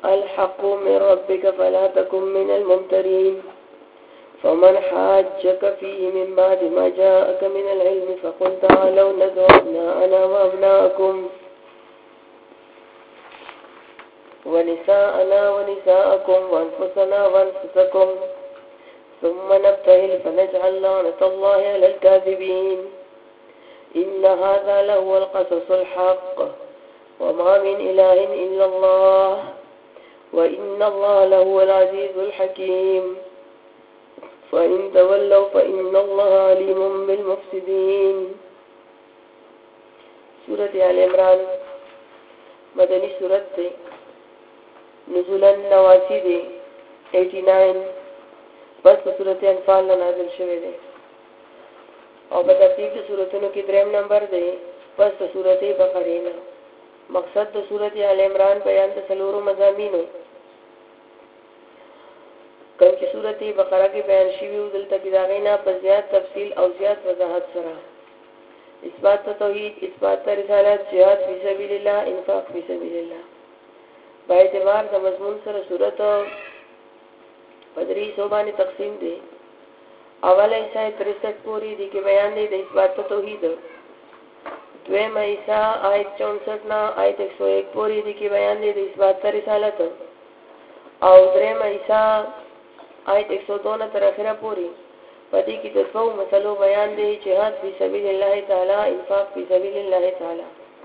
الحق من ربك فلا تكن من الممترين فمن حاجك فيه من بعد ما جاءك من العلم فقل تعالوا ندعو أبناءنا وأبناءكم ونساءنا ونساءكم وأنفسنا وأنفسكم ثم نبتهل فنجعل لعنة الله على الكاذبين إن هذا لهو القصص الحق وما من إله إلا الله وإن الله لهو العزيز الحكيم فإن تولوا فإن الله عليم بالمفسدين. سورة آل عمران مدنی سورت دے، نزولا 89 دے 89 بس سورت انفال نازل شوه دے او په ترتیب د سورتونو کې دریم نمبر دی پس د سورته بقره نه. مقصد د سورته آل عمران بیان د څلورو مضامینو کوم چې سورته بقره کې بیان شوی او دلته کې دا غینا په زیات تفصیل او زیات وضاحت سره اثبات توحید، اثبات رسالت، جهاد فی سبیل الله، انفاق فی سبیل الله. په اعتبار د مضمون سره سورته پدری صوبانی تقسیم دی. اول ایسا 63 پوری دی که بیان دی د اثبات توحید. دویم ایسا آیت 64 نا آیت 101 پوری دی که بیان دی د اثبات رسالت. او دریم ایسا آیت 102 نا تر اخره پوری پدی کی د څو مسلو بیان دی، جهاد فی سبیل الله تعالی، انفاق فی سبیل الله تعالی.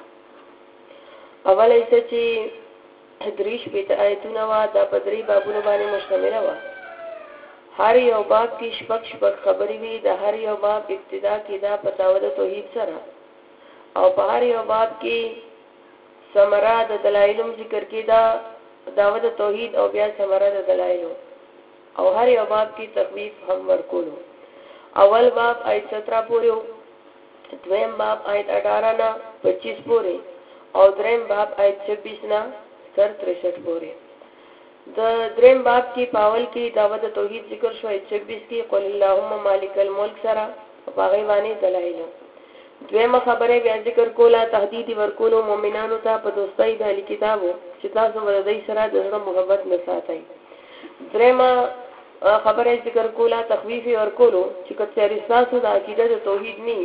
اول ایسا چې دریش بیت آیتونه وا دا پدری بابونو باندې مشتمل وا. هر یو باب کې شپږ خبرې وي. د هر یو باب ابتدا کې دا پتاوده توحید سره او په هر یو باب کې ثمره د دلایلم ذکر کې دا داوود توحید او بیا ثمره د دلایل او هر یو باب کې تخفیف هم ورکولو. اول باب آیت 17 پورې، دویم باب آیت 18 نا 25 پورې او دریم باب آیت 26 نا 63 پورې. د دریم باب کې پاول کې دعوت توحید ذکر شو. 26 کې قل اللهم مالک الملک سره په هغه باندې دلایل. دویمه خبره بیا ذکر کوله تهدید ورکولو مؤمنانو ته په دوستۍ د اهل کتابو چې تاسو ولدی سره د زړه محبت نه ساتئ. دریمه خبره ذکر کوله تخویف ورکولو چې کله تاسو د عقیده د توحید نه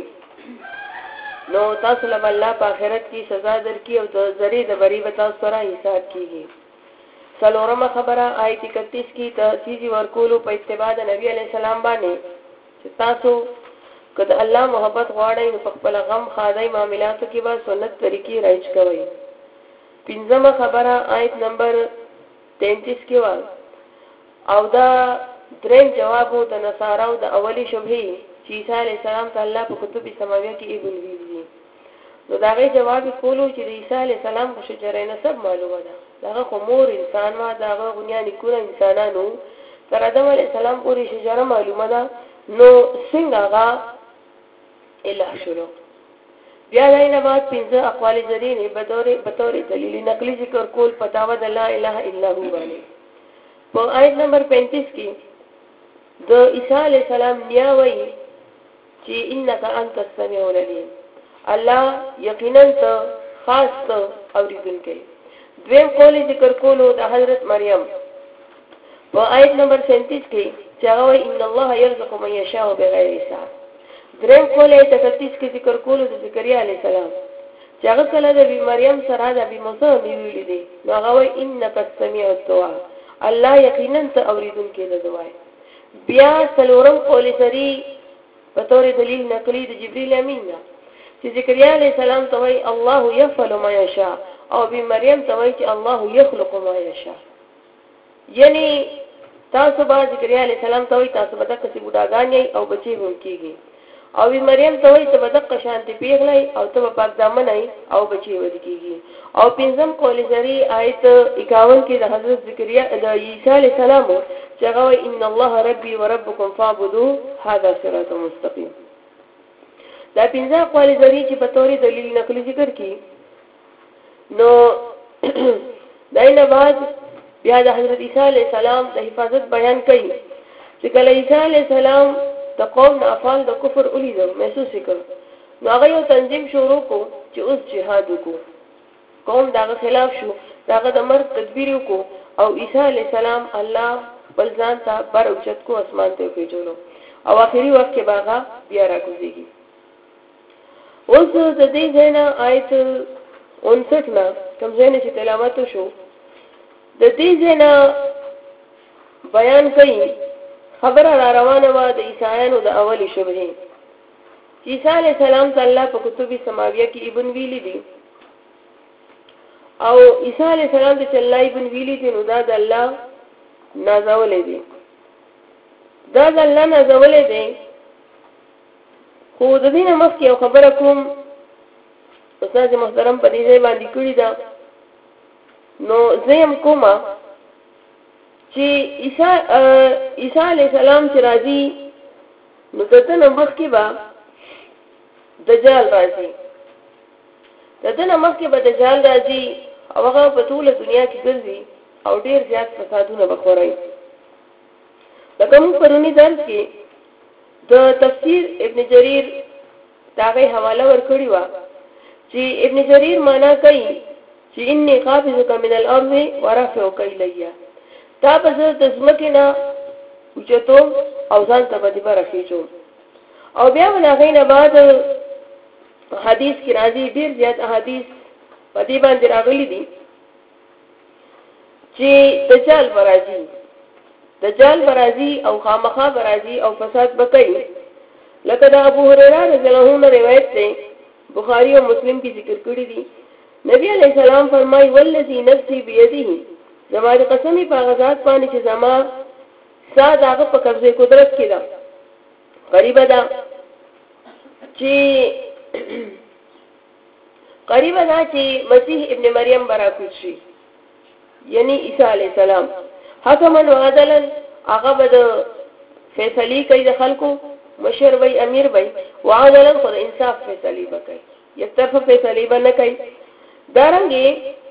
نو تاسو له الله په آخرت کې سزا درکې او د ذری د بری به تاسو سره حساب کیږي. څلورمه خبره آیت 31 کې تاسیزی ورکولو په اتباع د نبی علی السلام باندې چې تاسو کله الله محبت غواړئ نو په خپل غم خادای معاملاتو کې به سنت طریقې رایج کوئ. پنځمه خبره آیت نمبر 33 کې و او دا دریم جوابو د نصاراو د اولی شبهه چې عیسی علی السلام ته الله په کتب سماویه کې ایبل ویلي نو دا غي جواب کولو چې عیسی علی السلام په شجره نسب معلومه ده. داغه خمور انسان ما داغه غنیا نکونه انسانانو تر آدم علیہ السلام پوری شجره معلومه ده نو څنګه هغه الہ شروع. بیا دینه بعد 15 اقوال زرینه بطور دلیل نقلی ذکر کول پتاوه د لا اله الا هو باندې. په آیت نمبر 35 کې د عیسی علیہ السلام بیا وایي چې انک انت السمیع العلیم، الله یقینا ته خاص ته اوریدونکی. دویم قول ذکر کولو د حضرت مریم په آیت نمبر 37 کې چې هغه ان الله يرزق من يشاء بغیر حساب. دریم قول آیت 38 کې ذکر کولو د زکریا علیه السلام چې هغه کله د مریم سره د موسی ویلي دي نو هغه وایي انک السمیع الدعاء، الله یقینا ته اوریدونکی د دعا. بیا څلورم قول سری په تور دلیل نقلی د جبرئیل امین چې زکریا علیه السلام ته وایي الله يفعل ما يشاء او بی مریم ته وایي چې الله یخلق ما یشاء. یعنی تاسو به زکریا علیه السلام ته وایي تاسو به دغه بوډاګان او بچي هم کیږي او بی مریم ته وایي ته به دغه شانتي پیغلای او ته به پاک دامن او بچي ود کیږي. او پنځم قول زری آیت 51 کې د حضرت زکریا د عیسی علیه السلام چې هغه وایي ان الله ربي وربكم فاعبدوه هذا صراط مستقيم. دا پنځه قول زری چې په تور دلیل نقلی ذکر کی نو داینه بعد بیا د حضرت عیسی علیہ السلام د حفاظت بیان کړي چې کله عیسی علیہ السلام د قوم نه افعال د کفر ولیدو محسوس کړ نو هغه یو تنظیم شروع کو چې اوس جهاد وکړو. قوم داغه خلاف شو، داغه د مرګ تدبیر وکړو او عیسی علیه السلام الله خپل ځان ته بر اوچت کو اسمان ته پیژولو او اخري وخت کې باغه بیا راکوزيږي. اوس د دې ځاینا آیت 59 نه کوم ځای نه چې تلاوت شو د دې ځاینا بیان کوي خبره را روانه و د عیسایانو د اولی شبهه. عیسی علیه السلام ته الله په کتب سماویه کې ابن ویلی دي او عیسی علیه السلام ته الله ابن ویلی دي نو دا د الله نازولې دي. دا د الله نازولې دي. خو د دې نه مخکې یو خبره کوم استاد محترم په دې ځای باندې کړی دا نو زم کومه چې عیسی علیه السلام چې راځي نو دته نه مخکې به دجال راځي. دته نه مخکې به دجال راځي او هغه په ټول دنیا کې ګرځي او ډیر زیات فسادونه بخوري. لکه موږ پرونی درس کې د تفسیر ابن جریر داغه حواله ورکړی و چې ابن جریر معنا کوي چې انی قابضک من الارض ورافعک الیہ تا په د زمکه نه اوچتو او ځان ته باندې برخېجو. او بیا ولغې نه بعد حدیث کې راځي ډیر زیات احادیث په دې باندې راغلي دي چې دجال برازي او خامخا برازي او فساد وکړي. لکه دا ابو هريره رضی الله عنه روایت ده بخاری او مسلم کې ذکر کړی دي. نبی علیہ السلام فرمایي والذي نفسي بيده زماره قسمی په غزاد باندې چې زما ساده هغه په قبضه قدرت کې ده قریب ده چې مسیح ابن مریم براکوت شي یعنی عیسی علیہ السلام حکمن و عدلن هغه به فیصله کوي د خلکو مشر وي امیر وي وعدلن خو انصاف فیصله وکړي یک طرف فیصله باندې کوي. دارنګي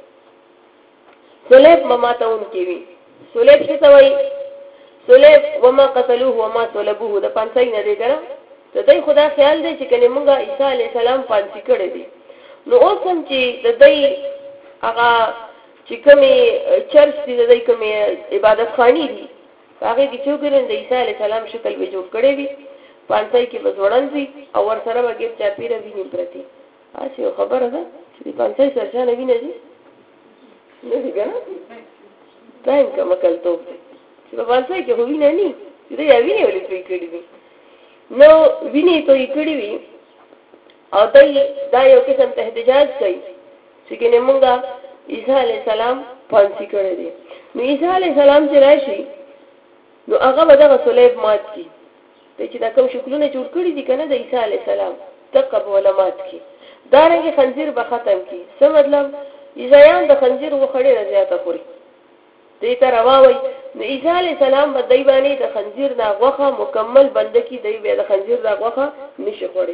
سلیب مماتون کیوي سلیب څه توي سلیب وما قتلوه وما طلبوه د پانځای نه دی ګره ته دای خدا خیال دی چې کله مونږه عیسی علی السلام پانځي کړی دی نو اوس هم چې د دای هغه چې کومي چرچ دي د دای کومي عبادت خانی دي هغه کې چې ګرن د عیسی علی السلام شکل به جوړ کړی وي پانځای کې بزوړن دي او ور سره وګړي چا پیره ویني پرتی اسی خبره ده چې پانځای سره نه ویني دي نه دی ګره ټایم کوم کلته چې په پانځای کې هوی نه ني چې دا ویني ولې پری کړی دي نو ویني ته یې کړی وي او دا یو قسم ته احتجاج کوي چې کنه مونږه عیسی علی السلام پانځي کړی دي. نو عیسی علی السلام چې راشي نو هغه به د صلیب مات کی چې دا کوم شکلونه جوړ کړی دي کنه د عیسی علی السلام تقب ولا مات کی دارنګه خنزیر به ختم کی. څه مطلب عیسایان د خنزیر وخړې زیاته خوري دې ته راوي نو عیسی علی السلام به دای باندې د خنزیر دا غوخه مکمل بند کی دی به د خنزیر دا غوخه نشي خوري.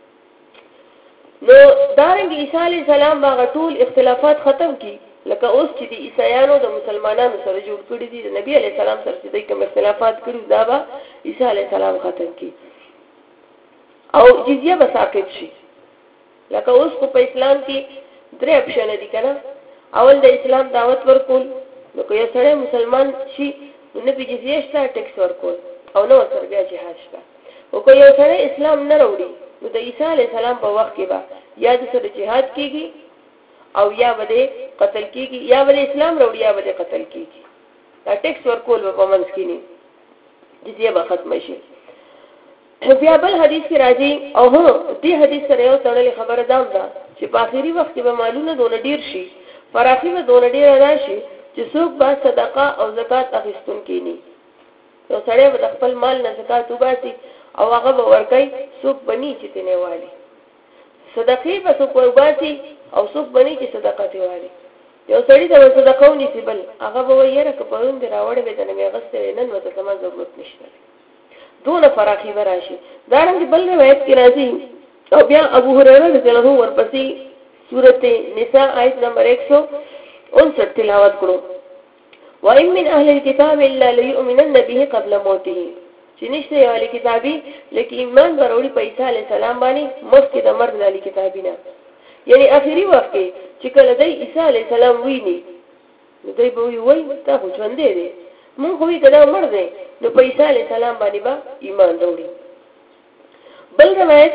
نو دارنګه عیسی علی السلام باغ ټول اختلافات ختم کی لکه اوس چې د عیسایانو د مسلمانانو سره جوړ کړی دي د نبی علی السلام سره چې د کوم اختلافات کړی دا به عیسی علی السلام ختم کی او جزیه به ساقط شي. لکه اوس په اسلام کې درې اپشن دي کنه اول د اسلام دعوت ورکول نو که یو سړی مسلمان شي نو په جزیه شته ټیکس ورکول او نو سره بیا جهاد شته او که یو سړی اسلام نه وروړي نو د عیسی علی السلام په وخت کې به یا د سره جهاد کیږي او یا به قتل کیږي یا به اسلام وروړي یا به قتل کیږي. دا ټیکس ورکول په منځ کې نه جزیه به ختم شي. بیا بل حدیث کې راځي او دې حدیث سره یو تړلې خبره ده چې په آخري وخت کې به مالونه دونه ډیر شي فراخي به دونه ډیر راشي چې څوک به صدقه او زکات اخیستون کینی. یو سړی به خپل مال نه زکات وباسي او هغه به ورکړي څوک بني چې تنه والی صدقې به څوک وباسي او څوک بني چې صدقه دی والی. یو سړی د صدقه ونیسي بل هغه به ویره کپرون دی راوړې به د نه غسته نن وته سم ضرورت نشته دونه فراخي وراشي. دا رنګ بل روایت کې راځي او بیا ابو هريره رضی الله عنه ورپسې سورته نساء آیت نمبر 159 تلاوت کړو وَإِن مِّنْ أَهْلِ الْكِتَابِ إِلَّا لَيُؤْمِنَنَّ بِهِ قَبْلَ مَوْتِهِ چې نشته یو اهل کتابي لکه ایمان وروړي په عیسی علی السلام باندې مخکې د مرګ د اهل کتابینا یعنی اخري وخت کې چې کله د عیسی علی السلام ویني نو دوی به وایي تا خو ژوندی دی مونږ خو وایي که دا مړ دی نو په عیسی علیه السلام باندې به ایمان راوړي. بل روایت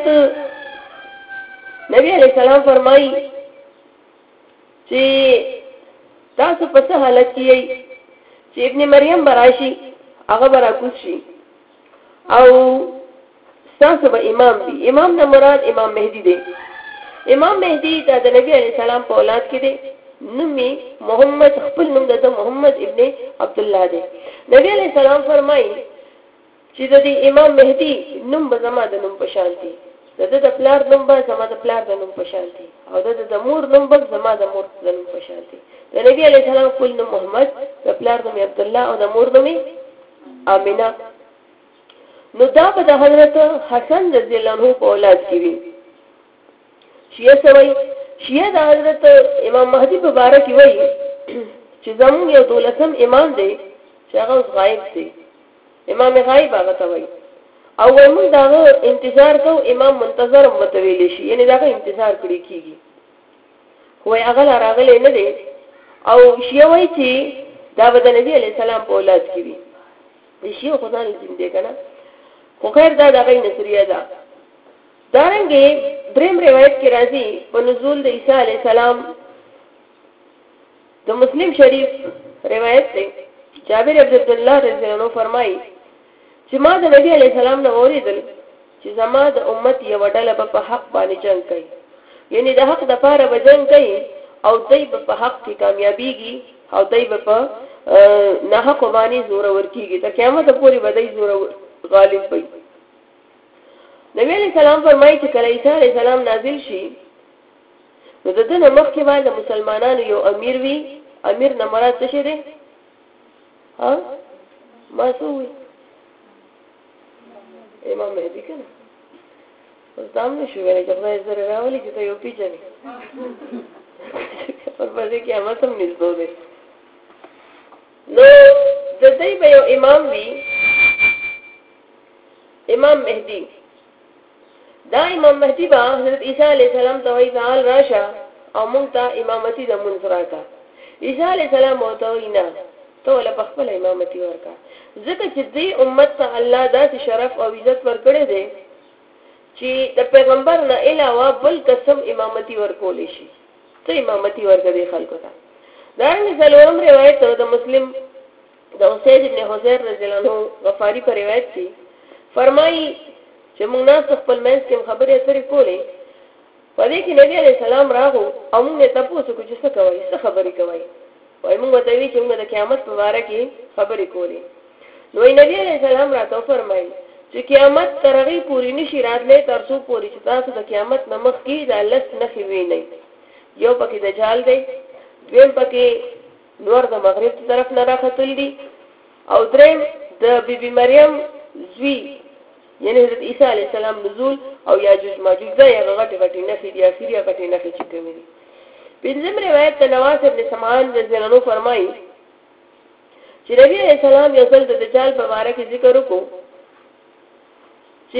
نبی علیه السلام فرمایي چې تاسو په څه حالت کې یئ چې ابن مریم به راشي هغه به راکوز شي او ستاسو به امام دی. امام نه مراد امام مهدي دی. امام مهدي دا د نبی علیه السلام په اولاد کې دی. نوم محمد خپل نوم د محمد ابن عبد الله دی. نبی علیه السلام فرمایي چې د دې امام مهدي نوم به زما د نوم په شان دی. د پلار نوم به زما د پلار د نوم په شان دی او د مور نوم به زما د مور د نوم په شان دی. د نبی علیه السلام خپل نوم محمد، د پلار نوم عبد الله او د مور نوم آمینه. نو دا به د حضرت حسن رضی الله عنه په اولاد کې وي. شیعه سوي شیعه د حضرت امام مهدي په باره کې وایي چې زموږ یو 12م امام دی چې هغه اوس غایب دی. امام غایب هغه ته وایي او موږ داغه انتظار کوو. امام منتظر متویل شي یعنی داغه انتظار کړی کیږي خو هغه راغلی نه دی. او شیعه وایي چې دا به د نبی علیه السلام په اولاد کې وي. شیعه خدای لازم دی کنه خو خیر دا دغه نظریه ده. دارنګه دریم روایت کې راځي په نزول د عیسی علیه السلام د مسلم شریف روایت دی. جابر بن عبد الله رضی الله عنه فرمایي چې ما د نبی علیه السلام نه اوریدل چې زما د امت یو ډله په حق باندې جنگ کوي، یعنی د حق د پاره به جنگ کوي او دوی په حق کې کامیابیږي او دوی په نه حق باندې زور ورکیږي تر قیامت پورې به دوی زور غالب وي. نبی علیہ السلام فرمایي چې کله عیسی علیہ السلام نازل شي نو د دې مخکې باندې مسلمانانو یو امیر وي. امیر نه مراد څه شي دی؟ ها ما سوې امام مهدي کنه اوس دام نشو ویلې چې خدای زره راولي چې ته یو پیژنې پر باندې قیامت هم نږدې دی. نو د دې به یو امام وي امام مهدي. دا امام مهدي با حضرت عیسی علیہ السلام ته وی تعال راشه او مونږ ته امامتي د مونږ راکا. عیسی علیہ السلام ورته وینا ته ول په خپل امامتي ورکا ځکه چې دې امت ته الله داسې شرف او عزت ورکړي دي چې د پیغمبر نه علاوه بل قسم امامتي ورکول شي. ته امامتي ورکړي خلکو ته. دا څلورم روایت د مسلم د حسین ابن حذیر رضی الله عنه غفاری پر روایت کې فرمایي چې موږ ناس خپل منځ کې خبرې اترې کولې په دې کې نبی علیہ السلام راغو او موږ ته تاسو کو چې څه کوي څه خبرې کوي وای موږ ته وی چې موږ د قیامت په اړه کې خبرې کولې. نو نبی علیہ السلام راته فرمایي چې قیامت ترغی پوری نشي راتلې تر څو پوری چې تاسو د قیامت نمخ کې د لس نخي ویني. یو پکې دجال دی، دویم پکې نور د مغرب طرف نه راختل دي او دریم د بیبي مریم زوی یعنی حضرت عیسی علیہ السلام نزول او یاجوج ماجوج دا یو غټي غټي نفي دي اخیری غټي نفي چې کوي. پنځم روایت د نواس ابن سمعان رضی الله عنه فرمایي چې نبی علیہ السلام یو ځل د دجال په اړه کې ذکر وکړو چې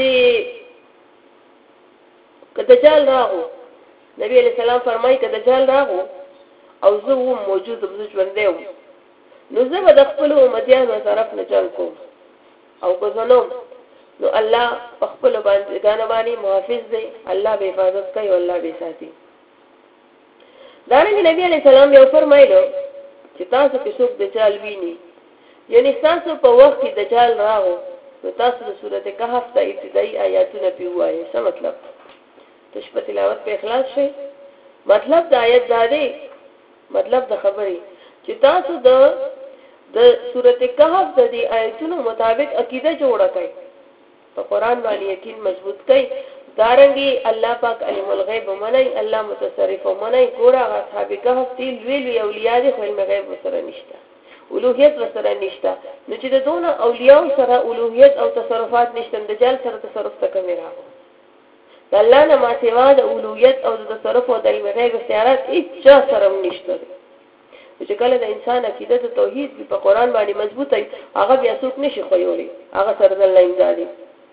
کله دجال راغو نبی علیہ السلام فرمایي کله دجال راغو او زه موجود د ژوند دی نو زه به د خپل امتیانو طرف نه جنگ کوم او کوزنو نو الله په خپل باندې غانوانی محافظ دی. الله به حفاظت کوي او الله به ساتي. دا نبی علیہ السلام یو فرمایلو چې تاسو کې څوک دجال ویني یعنی تاسو په وخت کې دجال راغو نو تاسو د سورته کهف ته ابتدایي آیاتونه پیوایي. څه مطلب؟ تاسو په تلاوت په اخلاص شئ. مطلب د آیت دا دی مطلب د خبرې چې تاسو د سورته کهف د دې آیتونو مطابق عقیده جوړه کړئ په قران باندې یقین مضبوط کړئ. دارنګي الله پاک علم الغیب ومني الله متصرف ومني ګوره اصحاب کهف دي لوی اولیاء دي خو علم غیب سره نشته اولوهیت سره نشته. نو چې د دونه اولیاء سره اولوهیت او تصرفات نشته دجال سره تصرف تکمه راغو د الله نه ما سوا د اولوهیت او د تصرف او د علم غیب اختیارات هیڅ سره نشته. چې کله د انسان عقیده ته توحید په قران باندې مضبوطه هغه بیا څوک نشي خویولي هغه سره د الله امدادي.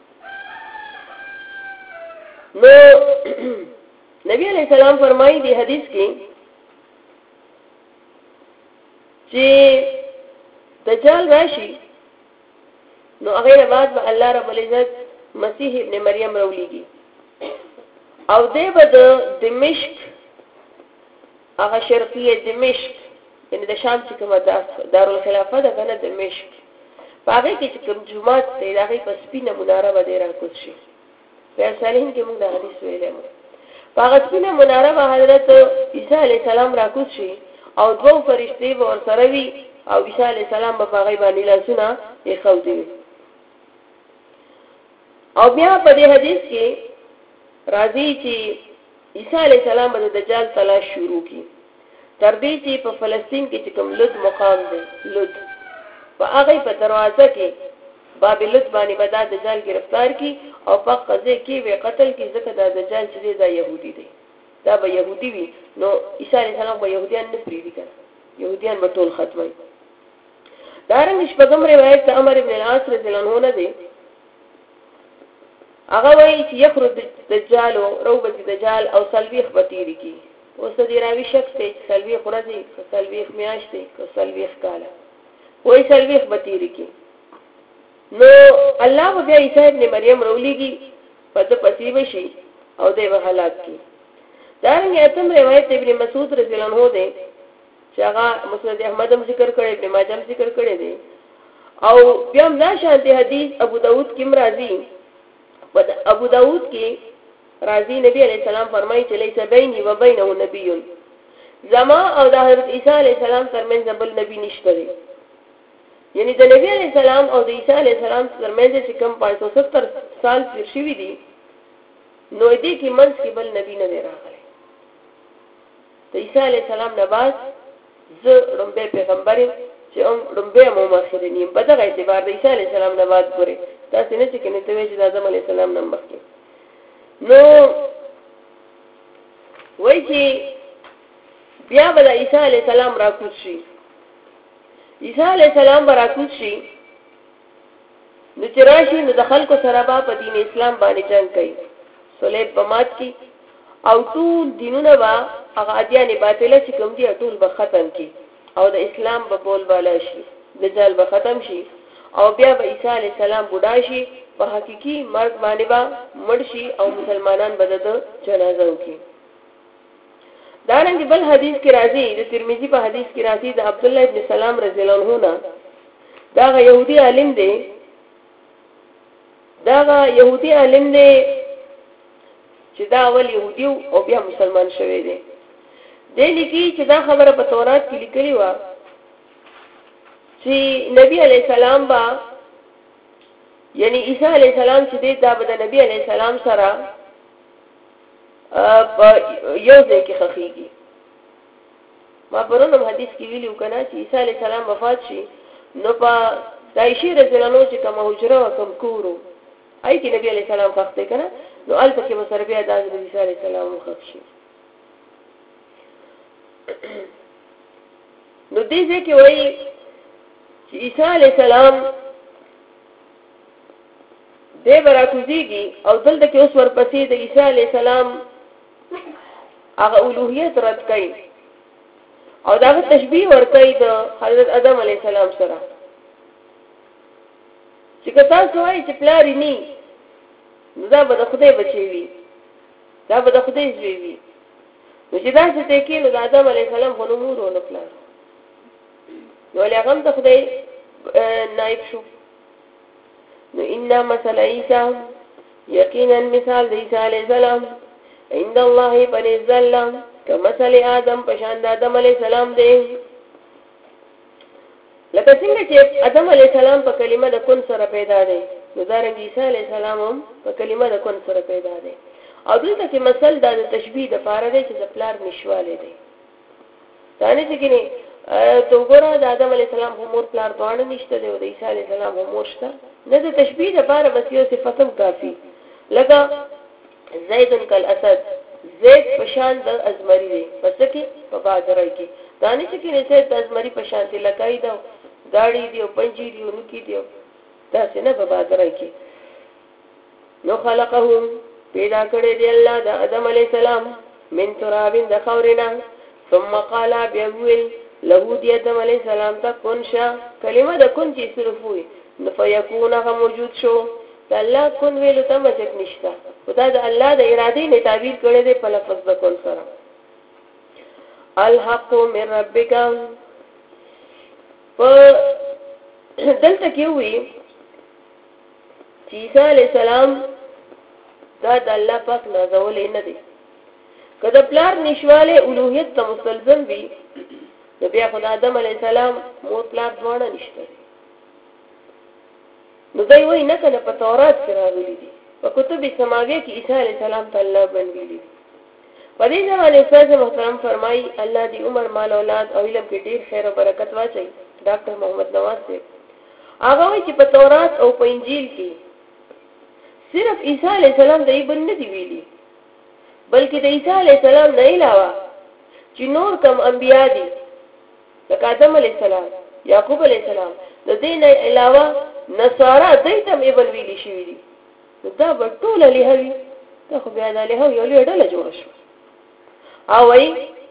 نو نبی علیہ السلام فرمایي دی حدیث کې چې دجال راشي نو هغه بعد به الله رب العزت مسیح ابن مریم راولېږي او دی به د دمشق هغه شرقیه دمشق یعنی د شام چې کومه دارالخلافه ده کنه دمشق په هغه کې چې کوم جومات دی د هغې په سپینه مناره به دی راکوز شي په صالحین کې موږ دا حدیث ویلی مو په هغه سپینه مناره به حضرت عیسی علیه السلام راکوز شي او دوه فرشتې به ورسره وي او عیسی علیه السلام به په هغې باندې لاسونه ایښودي وي او بیا په دې حدیث کې راځي چې عیسی علیه السلام به د دجال تلاش شروع کړي تر دې چې په فلسطین کې چې کوم لد مقام دی لد په هغې په دروازه کې باب لد باندې به دا دجال گرفتار کړي او په قضیه کې به قتل کړي ځکه دا دجال چې دی دا یهودي دی دا به یهودي وي نو عیسی علیه السلام به یهودیان نه پرېږدي که نه یهودیان به ټول ختموي دارنګه شپږم روایت د عمر بن العاص رضی الله عنه نه دی هغه وایي چې یخرج دجال روبه دجال او سلویخ به تېرې کړي اوس د دې راوي شک دی چې سلویخ ورځې که سلویخ میاشتې که سلویخ کاله وایي سلویخ به تېرې کړي نو الله به بیا عیسی ابن مریم راولېږي په ده پسې به شي او دی به هلاک کړي دارنګه اتم روایت ابن مسعود رضی الله عنه دی چې هغه مسند احمد هم ذکر کړی ابن ماجه هم ذکر کړی دی او بیا هم دا شانتي حدیث ابو داود کې هم راځي ابو داود کې راځي نبی علیہ السلام فرمایي چې لیس بیني و بینه نبی زما او د حضرت عیسی علیہ السلام ترمنځ بل نبی نشته دی یعنی د نبی علیہ السلام او د عیسی علیہ السلام ترمنځ چې کوم 570 سال تیر شوي دي نو دې کې منځ کې بل نبی نه دی راغلی د عیسی علیہ السلام نه بعد زه لومبی پیغمبر یم چې لومبی یم او ماخرین یم په دغه اعتبار د عیسی علیہ السلام نه بعد ګورې تاسې نه چې کنې ته وایې چې د آدم علیہ السلام نه مخکې نو وایي چې بیا به د عیسی علیہ السلام راکوز شي عیسی علیہ السلام به راکوز شي نو چې راشي نو د خلکو سره به په دین اسلام باندې جنګ کوي صلیب به مات کړي او ټول دینونه به هغه ادیان باطله چې کوم دي ټول به ختم کړي او د اسلام به بولباله شي دجال به ختم شي او بیا به عیسی علیہ السلام بوډا شي په حقیقي مرګ باندې به مړ شي او مسلمانان به د جنازه وکړي دارنګه بل حدیث کې راځي د ترمذی په حدیث کې راځي د عبد الله ابن سلام رضی الله عنه نه دا يهودي عالم دی چې دا اول يهودي او بیا مسلمان شوی دی د لیکي چې دا خبره په تورات کې لیکلې و چې نبی علیہ السلام با یعنی عیسی علیہ السلام چې دی دا به د نبی علیہ السلام سره په یو ځای کې خخېږي ما پرونم حدیث کې ویلو کنه چې عیسی علیہ السلام وفات شي نو په عائشہ رضی الله عنها چې کوم حجره او کوم کورو آی کې نبی علیہ السلام خخته کنه نو البته کې مسر بیا د عیسی علیہ السلام خخ شي نو دې ځکه وایي چې عیسی علیہ السلام دې براکوزیږي او دلته کې اوس ورپسې د عیسی علیہ السلام هغه اولوهیت رد کړي او دا تشبیه ورکړي د حضرت آدم علیہ السلام سره چې کتا سوای چې پلاری ني دا به د خدای بچي وي دا به د خدای زوی وي نو چې دا څه کې نو د آدم علیہ السلام خو نور ونه پلار نو هغه د خدای نائب شو نو ان مثل عیسی یقینا مثال د عیسی علیہ السلام عند الله بنزل كمثل آدم پشان د آدم علیہ السلام دی لکه څنګه چې آدم علیہ السلام په کلمه د کن سره پیدا دی نو دارنګ عیسی علیہ السلام هم په کلمه د کن سره پیدا دی او دلته کې مثل د تشبیه د فار دی چې د پلار نشواله دی ثاني چې کني تو ګوره د آدم علیہ السلام هم مور پلار دوانه نشته دی او د عیسی علیہ السلام هم مور شته نه د تشبیه د فار بس یو صفتم کافی لکه زید کالاسد زید پشان د ازمری دی پس کې په بازارای کې ثاني چې کني زید د ازمری پشان دی لکای دا گاڑی دی او پنجی دی او نکی دی دا څنګه په بازارای کې نو خلقهم پیدا کړی دی الله د آدم علیہ السلام من تراب د خاورنا ثم قال بيقول له دی آدم علیہ السلام تا کن شا کلمه دا کن چی صرف ہوئی نفیکون اغا موجود شو دا اللہ کن ویلو تا مجک نشتا خدا دا اللہ دا ارادی نے تعبیر کرے دے پا لفظ دا کن سرا الحق من ربکا پا دلتا کیوں ہوئی عیسیٰ علیہ السلام دا اللہ پاک نازولے ندے کدا پلار نشوالے الوحیت تا مستلزم بھی نبی خدا آدم علیہ السلام مور پلار دوانا نشتا دی نو دای وی نکنه پا تورات سراغلی دی پا کتب سماویہ کی عیسیٰ علیہ السلام تا اللہ بنویلی دی پا دی زمان استاذ محترم فرمائی اللہ دی عمر مال اولاد او علم کی دیر خیر و برکت واچائی ڈاکٹر محمد نواز سے آگا وی چی پا تورات او پا انجیل کی صرف عیسیٰ علیہ السلام دای بن ندی ویلی بلکہ دا عیسیٰ علیہ السلام نہیں لاوا چی نور کم انبیاء دی لکہ آدم علیہ السلام یعقوب علیہ السلام دا دین علاوہ نصارا دیتم ابن ویلی شوی دی دا بطول لیهوی دا خو بیاد لیهوی یو لیو ڈالا جوڑا شو آوائی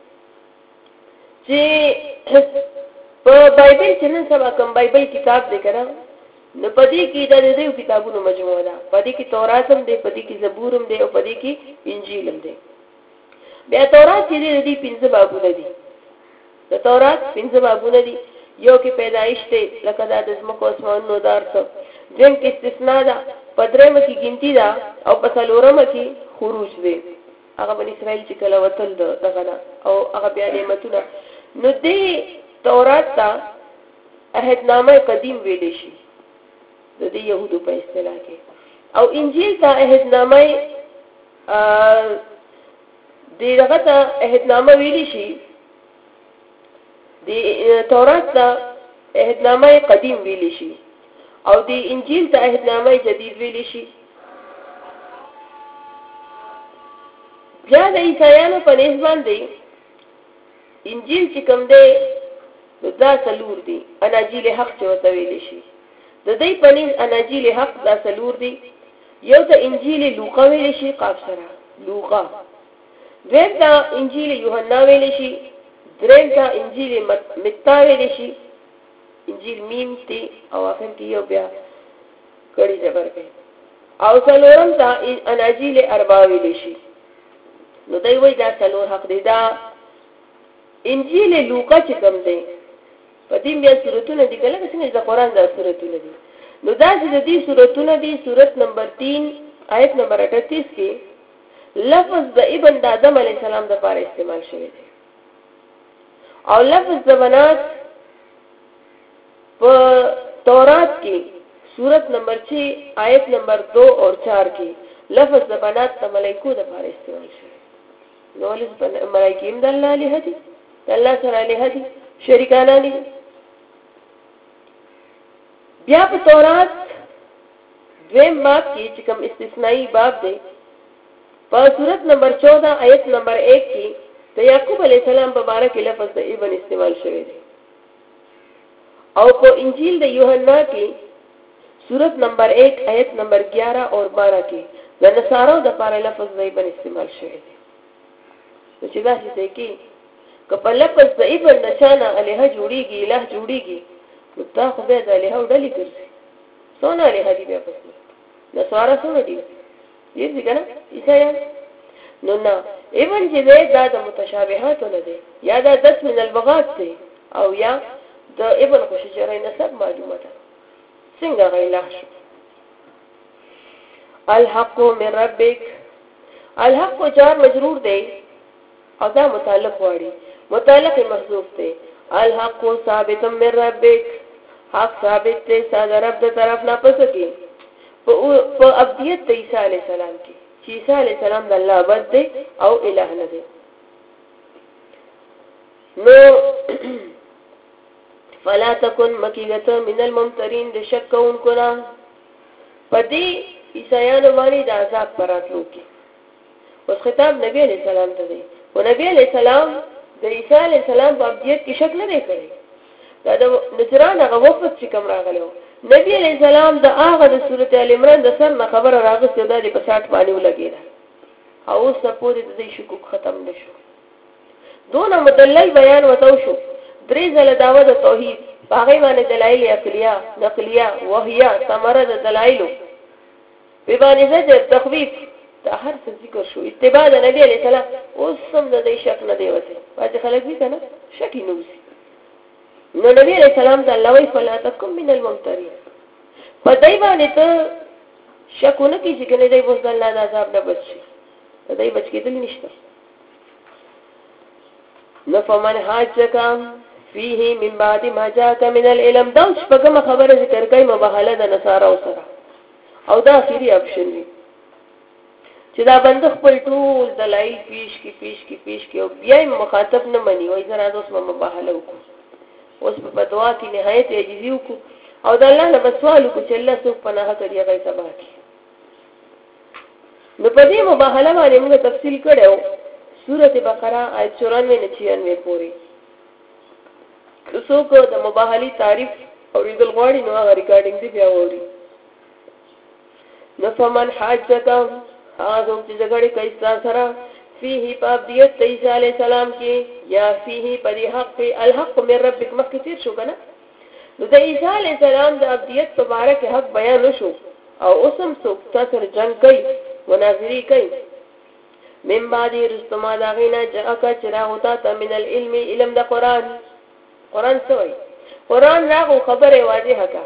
چی پا بائبل چنن سبا کم بائبل کتاب دے کرا نو پدی کی دا دیو کتابونو مجموعہ دا پدی کی توراتم دے پدی کی زبورم دے او پدی کی انجیلم دے بیا تورات چی دی پنز بابونه دی دا تورات پنز بابونه دی یو کی پیدائش تے لکه دا دزمکو اسمان نو دار سب جن کی استثناء دا پدرم کی گنتی دا او پسالورم کی خروج دے اگا بن اسرائیل چی کلا وطل دا دغنا او اگا بیا نعمتونا نو دی تورات تا عہدنامہ قدیم ویلیشی دا دی یهودو پا اصطلاح کے او انجیل تا عہدنامہ دی رغتا عہدنامہ ویلیشی دی تورات تا عہدنامہ قدیم ویلیشی او دی انجیل تا عہدنامہ جدید ویلیشی بیا دا عیسائیانو پا نسبان دی انجیل چکم دے دا سلور دی اناجیل حق چوتا ویلیشی دا دی پنیز اناجیل حق دا سلور دی یو تا انجیل لوقا ویلیشی قاب سرا لوقا دویم تا انجیل یوحنا ویلیشی درین تا انجیل متا ویلیشی انجیل میم تی او آخر کی یو بیا کڑی زبر پہ او سلورم تا اناجیل اربا ویلیشی نو دای وی دا سلور حق دی دا انجیل لوقا چکم دی پدیم بیا صورتون دی کلا کسنگی دا قرآن دا صورتون دی نو دا سی دی صورتون دی صورت نمبر 3 آیت نمبر 38 کی لفظ دا ابن دا آدم علیہ السلام دا پار استعمال شوی دی او لفظ دا بنات پا تورات کی صورت نمبر 6 آیت نمبر 2 اور 4 کی لفظ دا بنات تا ملائکو دا پار استعمال شوی نولس ملائکیم دا اللہ علیہ دی دا اللہ سر علیہ دی شریکانا لی بیا پا تورات دویم باب کی چکم استثنائی باب دے پا صورت نمبر 14 آیت نمبر 1 کی تو یعقوب علیہ السلام ببارک لفظ دا ابن استعمال شوئے دے او پا انجیل دا یوحنا کی صورت نمبر 1 آیت نمبر 11 اور 12 کی دا نصارو دا پارا لفظ دا ابن استعمال شوئے دے تو چدا سی سے کی کہ پا لفظ دا ابن نشانا علیہ جوڑی گی الہ جوڑی گی دا خو بیا دا علیہ ڈلی کرسی سونا علیہ دی بیا پس نصارا سونا دی دیر دی کنا عیسائیان نو نا ابن چی دے دا دا متشابہاتو ندے یا دا 10 من البغات تے او یا دا ابن خوش جرائی نصب معلومتا سنگا غی لاح شو الحق من ربک الحق کو جار مجرور دے او دا متعلق واری متعلق محذوف تے الحق کو ثابت من ربک حق ثابت تے سادہ رب دا طرف نا پسکی پا عبدیت تے عیسیٰ علیہ السلام کی عیسیٰ علیہ السلام دا اللہ عبد دے او الہ ندے نو فلا تکن مکیلتا من الممترین دے شک کون کنا پا دی عیسائیان وانی دا عذاب پراتلو کی اس خطاب نبی علیہ السلام تا دے و نبی علیہ السلام دا عیسیٰ علیہ السلام پا عبدیت کی شک نہ دے کرے دا نجران اغا وفت چکم راغلے ہو نبی علیہ السلام دا آغا دا صورت عمران دا سر نا خبر راغست دا دی پساٹ مانیو لگی دا او سپو دی دا دی شکوک ختم نشو دونا مدلل بیان وطاو شو درې ځله دعوه د توحید هغه باندې دلایل عقلیه نقلیه وحیه ثمره د دلایل په باندې زجر تخویف دا هر څه ذکر شو اتباع د نبی علیہ السلام اوس هم د دې شک نه دی وته باندې خلک دي کنه شک نه وسی نو نبی علیہ السلام ته الله وی فلا تکم من الممترین په دای باندې ته شکونه کې چې کنه دای بوز الله د عذاب نه بچي دای بچ کېدل نشته نو فمن حاجک فيه من بعد ما جاءك من العلم دا شپږم خبره ذکر کوي مباهله د نصارا سره او دا اخیری اپشن دی چې دا بند خپل ټول دلایل پیش کی او بیا مخاطب نه مني وای زرا اوس مباهله وکړو اوس په دعا کې نهایت عجزي وکړو او د الله نه سوال وکړو چې الله څوک پناه کړي هغه سبا کی نو په دې مباهله باندې موږ تفصیل کړو سورته بقره آیت 94 نه 96 پورې څوک د مباهلي تعریف او ریدل غواړي نو هغه ریکارډینګ دی بیا ووري نو فمن حاجک هغه چې جګړه کوي سره فيه پابدیت عیسی علی السلام کې یا فيه پر حق الحق من ربک مخکې شو کنه نو د عیسی علی السلام د ابدیت مبارک حق بیان شو او اوسم څوک تاسو جنگ کوي مناظری کوي من بعد رستما داغینا جاءک چرا ہوتا تا من العلم علم د قرآن سوئی قرآن راغو خبر واضحه کا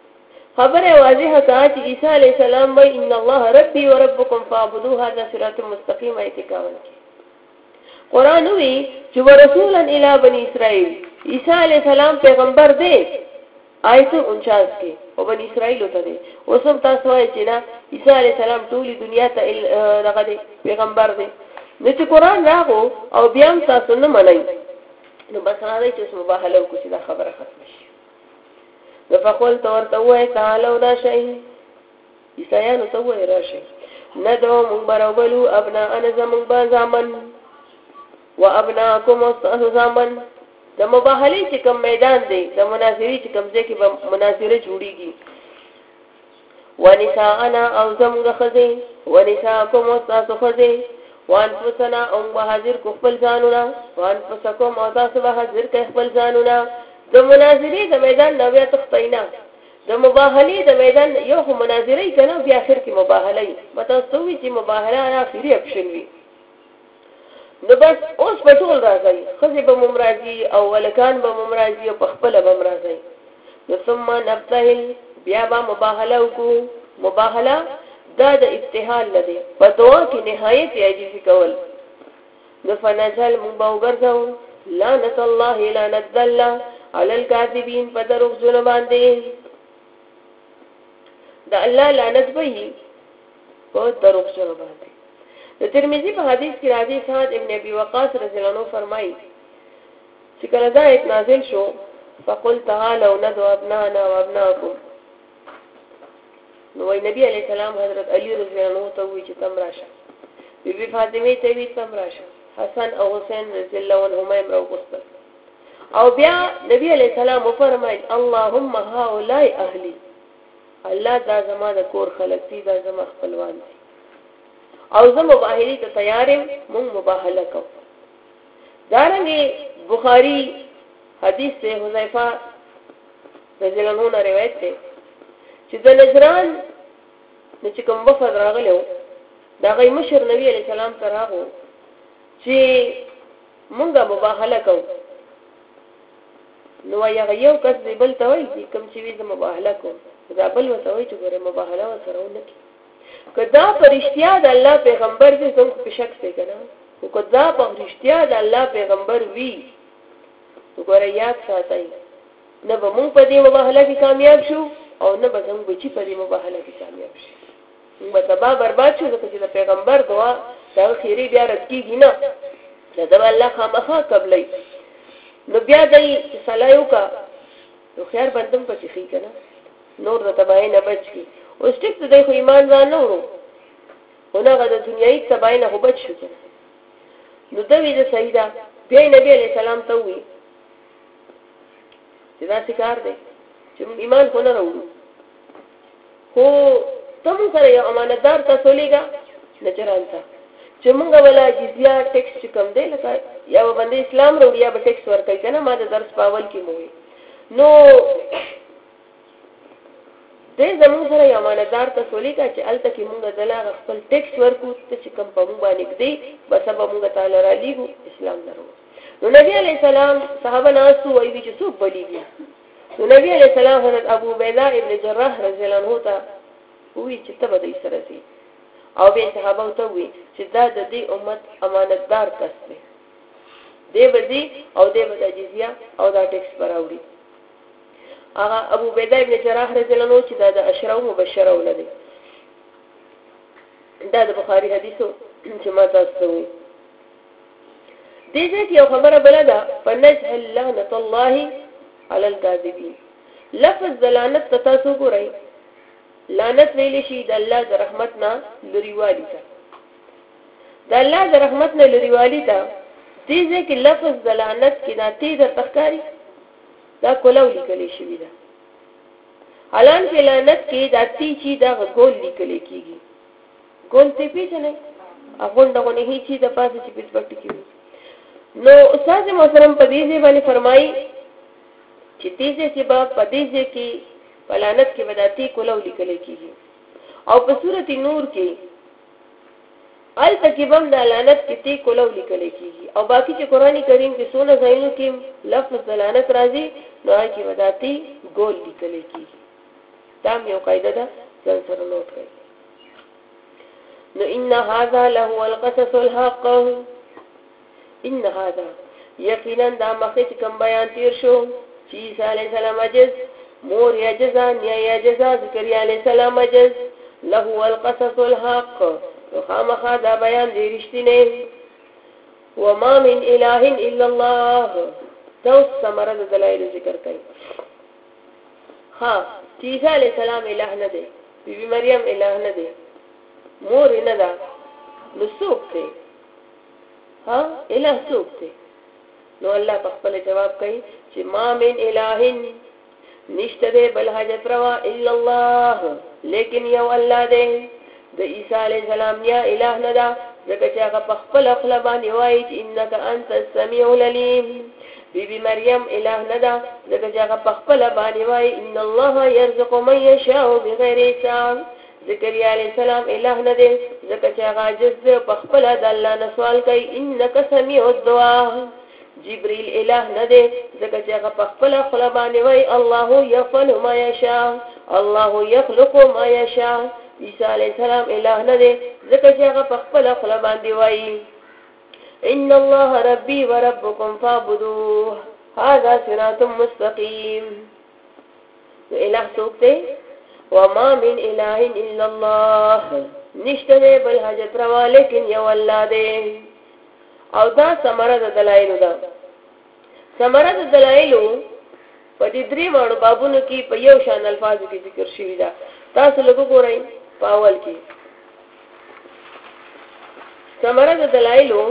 چې عیسی علیہ السلام وی ان الله ربی و ربکم فاعبدوه هذا صراط مستقیم ایت 51 قرآن وی چې ورسولا الی بنی اسرائیل عیسی علیہ السلام پیغمبر دی آیت 49 کې او بنی اسرائیل ته دی اوسم تاسو وایي چې نا عیسی علیہ السلام ټولي دنیا ته دغه دی پیغمبر دی نو چې قرآن راغو او بیا هم تاسو نه منئ نو بس راځي چې مباهله وکړي دا خبره ختم شي نو فقل تورته وای تعالو دا شي عیسایانو ته وای راشي ندعو من برابلو ابناءنا زمن بازامن و ابناءکم زمن د مباهله چې کوم میدان دی د مناظرې چې کوم ځای کې به مناظره جوړیږي ونساءنا او زمغه خزي ونساءکم تاسو خزي وانفسنا او بحاضر کو خپل ځانونه وانفسکم او تاسو بحاضر کو خپل ځانونه د مناظرې د میدان نو بیا تختینا د مباهله د میدان یو مناظرې کنه بیا اخر کې مباهله مته سوي چې مباهله اخیری اپشن وي نو بس اوس په ټول راځي خزي به ممراضي او ولکان به ممراضي او خپل به ممراضي نو ثم نبتهل بیا به مباهله وکړو مباهله دا د ابتحال لدی په دعا کې نهایت عاجزي کول نو فنزل مبوغرزو لعنت الله لعنت الله علی الکاذبین په دروغ جن باندې دا الله لعنت وی په دروغ جن باندې د ترمذی په حدیث کې راځي سعد ابن ابي وقاص رضی الله عنه فرمایي چې کله دا ایت نازل شو فقل تعالوا ندعو ابناءنا وابناءكم نو نبی علیہ السلام حضرت علی رضی اللہ عنہ ته وی چې تم راشه بیبي فاطمه ته وی تم راشه حسن او حسین رضی الله عنهما امرو قصه او بیا نبی علیہ السلام فرمایي اللهم هؤلاء اهلی الله دا زما د کور خلک دي دا زما خپلوان دي او زه مباهله ته تیارم مون مباهله کو دارنګه بخاری حدیث سے حذیفہ رضی الله عنه روایت ده چې د نجران چې کوم وفد راغلو دا غي مشر نبی علیہ السلام ته راغو چې مونږه مباهله کوو نو یو کس دی بل ته وایي کوم چې وی د مباهله کوو دا بل وته وایي چې ګوره مباهله وسره ونکي کدا پرشتیا د الله پیغمبر دې څنګه په شک څه کنه او کدا پرشتیا د الله پیغمبر وی وګوره یاد ساتئ نه به مونږ په دې مباهله کې کامیاب شو او نه به زموږ بچی په دې مباهله کې کامیاب شي موږ تبا برباد شو ځکه چې د پیغمبر دعا دا خیری بیا رد کیږي نه دا الله خامخا قبلای نو بیا دای صلایو کا نو خیر بندم پچې خې کنه نور د تباہی نه بچ کی اوس ټیک ته د ایمان ځان نه ورو هغه د دنیاي تباہی نه بچ شو نو دوی د سیدا بیا نبی علیہ السلام ته وی چې دا څنګه دی چې ایمان خو نه راوړو خو تم سره یو امانتدار تاسو لګا نجران تا چې موږ ولا جزیه ټیکس کم دی لکه یا باندې اسلام وروړي یا به ټیکس ورکوي کنه ما د درس پاول کې مو نو دې زموږ سره یو امانتدار ته سولې کا چې الته کې موږ دلاغ خپل ټیکس ورکو چې کم په موږ باندې دی بس به موږ تعالی را لیږو اسلام درو نو نبی علیہ السلام صحابه ناسو وایي چې څوک بلیږي نو نبی علیہ السلام حضرت ابو عبیده ابن جراح رضی الله عنه ته وی چې ته به دې سره سي او به صحابه ته وی چې دا د دې امت امانتدار کس دی دې بدی او دې بد جزیه او دا ټیکس پراوړي هغه ابو عبیده ابن جراح رضی الله عنه چې دا د اشرو مبشره ولدي دا د بخاری حدیثو چې ما تاسو ته وی دې ځکه یو خبره بلدا فنجهل لعنه الله على الكاذبين لفظ دلالت تاسو ګورئ لعنت ویل شي د الله د رحمت نه لريوالي ته د الله د رحمت نه لريوالي ته دې ځکه لفظ دلالت کې ناتې د تخکاری دا کولو لیکل شوی دا حالان کې لعنت کې د تی چې دا ګول لیکل کیږي ګول ته پیژنې اغون دغه نه هیڅ د پاسه چې په پټ کیږي نو استاد محترم په دې باندې فرمایي چې دې چې په دې کې پلانت کې بداتی کولو لیکل کیږي او په سورته نور کې ال تکبم د لعنت کې تی کولو لیکل کیږي او باقی چې قرآنی کریم کې سونه ځایونو کې لفظ لعنت راځي نو هغه کې بداتی ګول لیکل کیږي دا یو قاعده ده ځان سره نوٹ کړئ نو ان هذا له القصص الحق ان هذا یقینا دا مخکې کوم بیان تیر شو چې عیسی علیه السلام عجز مور یجزا یا یجزا ذکریا علیہ السلام عجز له القصص الحق وخامخا دا بیان دی رشتینه وما من اله الا الله دوس سمره دلایل ذکر کوي ها عیسی علیہ السلام الہ نه دی بی مریم الہ نه دی مور نه ده نو څوک دی ها الہ څوک دی نو الله په خپل جواب کوي چې ما من اله نشته ده بل حاجت روا الا الله لیکن یو الله ده د عیسی علیہ السلام یا الہ نه ده ځکه چې هغه په خپل خپل باندې وایي چې انک انت السمیع العلیم بی مریم الہ نه ده ځکه چې هغه په خپل باندې وایي ان الله يرزق من يشاء بغیر حساب ذکریا علیہ السلام الہ نه ده ځکه چې هغه عاجز په خپل د الله نه سوال کوي انک سمیع الدعاء جبريل الہ نه ده ځکه چې هغه په خپل خپل باندې وایي الله يفعل ما يشاء الله يخلق ما يشاء عیسی علیہ السلام الہ نه ده ځکه چې هغه په خپل خپل باندې وایي ان الله ربي وربكم فاعبدوه هذا صراط مستقيم الہ څوک دی وما من اله الا الله نشته بل حاجت روا لیکن یو الله دی او دا ثمره د دلایلو ده ثمره د دلایلو په دې درې وړو بابونو کې په یو شان الفاظو کې ذکر شوی ده تاسو لږ ګورئ په اول کې ثمره د دلایلو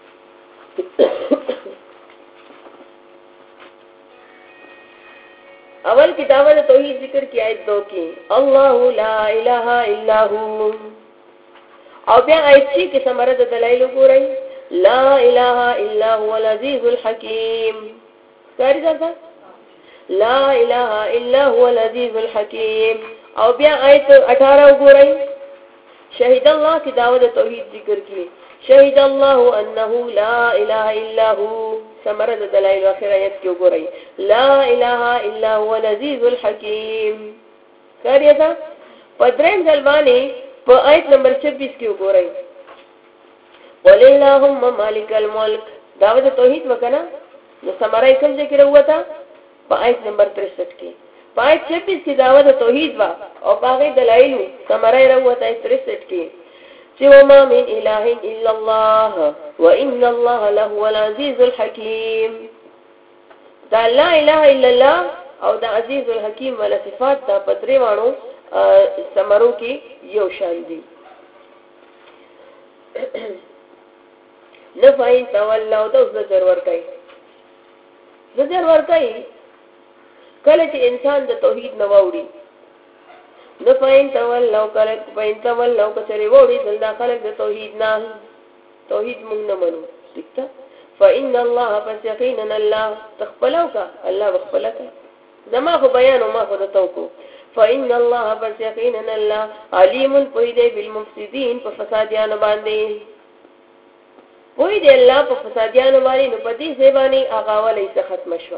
اول کتاب د توحید ذکر کی آیت 2 کې الله لا اله الا هو او بیا آیت 3 کې ثمره د دلایلو ګورئ لا اله الا هو العزيز الحكيم ساری ځه لا اله الا هو العزيز الحكيم او بیا آیت 18 وګورئ شهید الله کی دعوت توحید ذکر کی شهید الله انه لا اله الا هو ثمره د دلایل اخر آیت کې وګورئ لا اله الا هو العزيز الحكيم ساری ځه پدریم ځلوانی په آیت نمبر 26 کې وګورئ قل اللهم مالک الملک دعوت توحید وکنا نو سمرای کوم ذکر وتا په آیت نمبر 63 کې په آیت 26 کې دعوت توحید وا او باغی دلایل سمرای وتا 63 کې چې وما من اله الا الله وان الله له العزيز الحكيم دا لا اله الا الله او دا عزيز الحكيم ولا صفات دا پدری وانو سمرو کې یو شان دي نفاین تولو دو زجر ورکای کله چې انسان د توحید نه ووري نفاین تولو کله پاین تولو کچری ووري دل داخله د توحید نه توحید مونږ نه منو ټیک فإن الله فسيقينا الله تخبلوك الله بخبلك زما خو بیان او ما خو توکو فإن الله فسيقينا الله عليم پویده بالمفسدين په فسادیان باندې پویده الله په فسادیان باندې نو پدې زبانی اغاولې څه ختم شو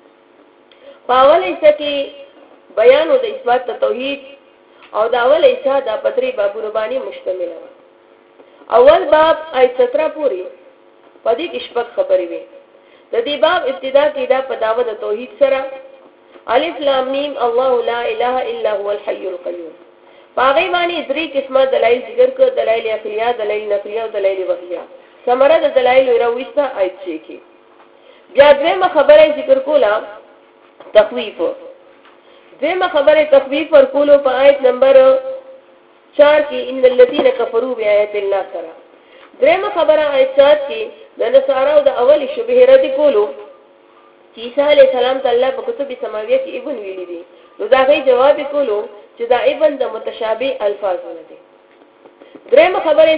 پاولې څه بیان او د اثبات توحید او دا اول ایسا دا پدری بابونو باندې مشتمل اول باب آیت 17 پوری پدې کې شپږ خبرې وي د دې باب ابتدا کې دا په دعوت توحید سره الف لام میم الله لا اله الا هو الحي القيوم باغی باندې درې قسمه دلایل ذکر کړ دلایل عقلیه دلایل نقلیه او دلایل وحیه ثمره د دلایل وروسته آیت کې بیا دغه خبره ذکر کوله تخویف دغه خبره تخویف ورکولو په آیت نمبر 4 کې ان الذين كفروا بآيات الله سره درېمه خبره آیت 7 کې د نصارا او د اولی شبهه رد کولو چې عیسی علی السلام ته الله په کتب سماویه کې ابن ویلي دي نو دا غي جواب کولو چې دا ابن د متشابه الفاظونه دي درېمه خبره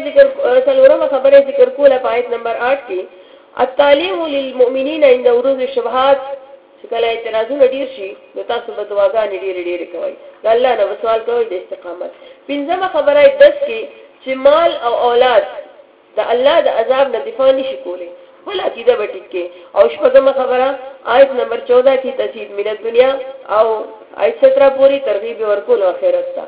ذکر کوله په آیت نمبر 8 کې التعلیم للمؤمنین عند ورود الشبهات چې کله اعتراضونه ډیر شي نو تاسو به دعاګانې ډېر کوئ د الله نه سوال کوئ د استقامت پنځمه خبره 10 کې چې مال او اولاد د الله د عذاب نه دفاع نشي کولی بل عقیده به ټیکې او شپږمه خبره آیت نمبر 14 کې تزهید من الدنیا او آیت 17 پوری ترغیب ورکول اخرت ته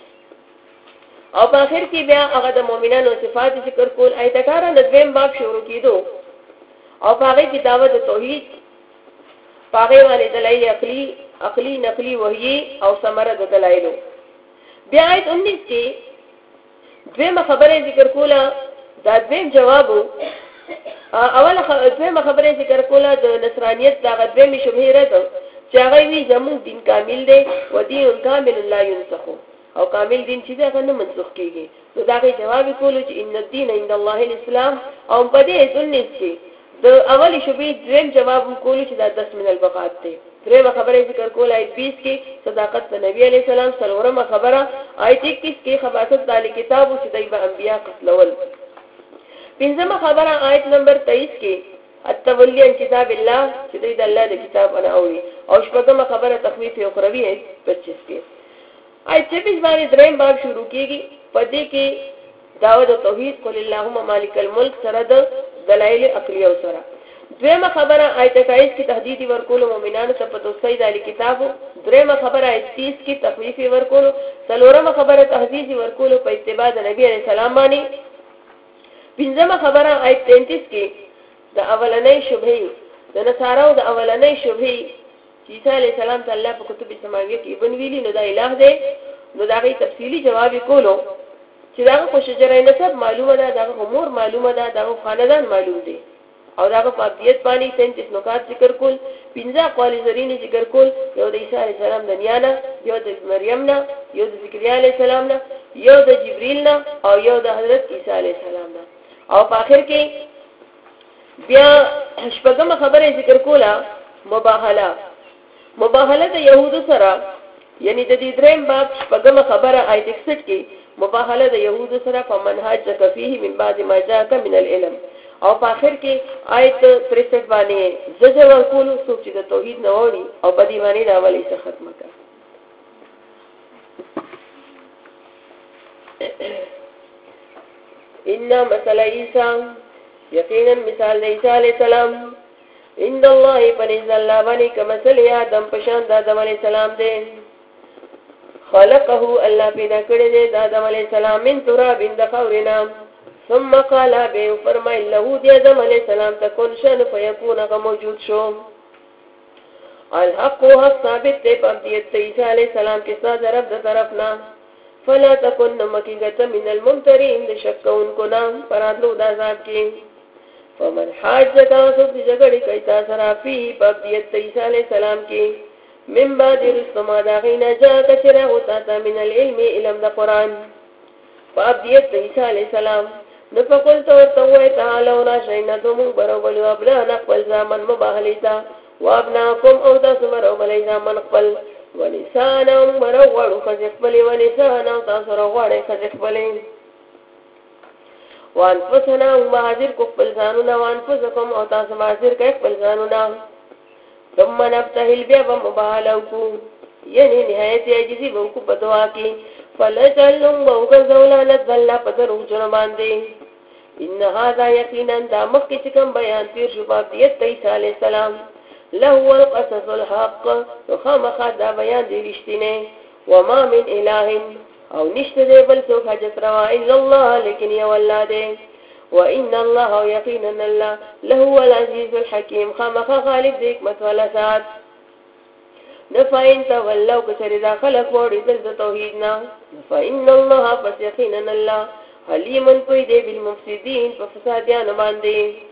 او په اخر کې بیا هغه د مؤمنانو صفات ذکر کول آیت 18 د دویم باب شروع کیدو او هغه کې دعوت توحید هغه باندې دلایل عقلی نقلی وحی او ثمره د دلایلو بیا آیت 19 کې دویمه خبره ذکر کوله دا دویم جوابو اوله دویمه خبره ذکر کوله د نصرانیت دا دویمه شبهه راته چې هغه وی زمون دین کامل دی و دین کامل لا ينسخ او کامل دین چې دا نه منسوخ کیږي نو دا غي جواب کولو چې ان الدين عند الله الاسلام او په دې ځنه کې د اولی شبهه دویم جواب کولو چې دا 10 من البقات دی درېمه خبره ذکر کوله آیت 20 کې صداقت د نبی علی السلام څلورمه خبره آیت 21 کې خباثت د کتاب او چې د انبیا قتلول پنځمه خبره آیت نمبر 23 کې التولی عن کتاب الله چې د الله د کتاب انا اوري او شپږمه خبره تخویف اخروی آیت 25 کې آیت 26 باندې دریم باب شروع کیږي پدې کې دعوت توحید قل اللهم مالک الملک سره د دلایل عقلیه او سره دویمه خبره آیت 21 کې تهدید ورکول مؤمنانو ته په دوستۍ د کتاب دریمه خبره آیت 30 کې تخویف ورکول څلورمه خبره تهدید ورکول په اتباع د نبی عليه السلام باندې پنځمه خبره آیت 33 کې د اولنۍ شبهه د نصاراو د اولنۍ شبهه چې عیسی علیه السلام ته الله په کتب سماویه کې ابن ویلی نو دا الہ دی نو دا غي تفصیلی جواب کولو چې دا خو شجره نسب معلومه ده دا امور معلومه ده دا خاندان معلوم دي او دا په ابدیت باندې 33 نکات ذکر کول 15 اقوال زرینی ذکر کول یو د عیسی علیه السلام د نیانه یو د مریم نه یو د زکریا علیه السلام نه یو د جبرئیل نه او یو د حضرت عیسی علیه السلام نه او په اخر کې بیا شپږمه خبره ذکر کوله مباهله د يهودو سره یعنی د دې دریم باب شپږمه خبره آیت 61 کې مباهله د يهودو سره په منهج فيه من بعد ما جاءك من العلم او په اخر کې آیت 63 باندې زجر ورکول څوک چې د توحید نه وړي او په دې باندې د عملي څخه ختمه کړي ان مثل عیسی یقینا مثال عیسی علیہ السلام عند الله فنزل الله باندې کمثل آدم پشان د آدم علیہ السلام دی خلقه الله پیدا کړی دی د آدم علیہ السلام من تراب د خاورنا ثم قال به فرمای له د آدم علیہ السلام تكون شن فيكون موجود شو الحق حق ثابت دی په دې عیسی علیہ السلام کې ستاسو رب د طرفنا فلا تكن مكيغه من الممترين لشكون كنا فرادلو د عذاب کې فمن حاجت اسد جګړې کوي تاسو را پی په دې عیسی علیہ السلام کې من بعد رسما داغینا جا کچره ہوتا تا من العلم علم دا قرآن فابدیت عیسی علیہ السلام نفقل تورتوی تعالو راشینا دمو برو بلو ابنانا قبل زامن مباحلیتا وابناکم او تاسو برو بلی زامن قبل ونسانا برو غړو خزق بلی ونسانا تاسو رو غړی خزق بلی وانفسنا وحاضر کو خپل ځانونه وانفسکم او تاسو حاضر کړئ خپل ځانونه ثم نبتهل بیا بمبالو کو یعنی نهایت عجزی بوکو بدوا کی فلجلن بوگرزولا نزلنا پتر اوچن باندے ان هذا یقینا دا مکی چکم بیان تیر شباب دیت عیسیٰ علیہ السلام لہو القصص الحق خامخا دا بیان دی رشتینے وما من الہ او نشت دے بل سوک حجت روا الا اللہ لیکن یو اللہ دے وَإِنَّ اللَّهَ يَقِينًا اللَّهُ لَهُوَ الْعَزِيزُ الْحَكِيمُ خامخا غالب دے حکمت والا ذات نفعین تولو کچر دا خلق وڑی دل دا توحیدنا نفعین اللہ پس یقینا اللہ حلیمن پوی دے بالمفسدین پفسادیان باندے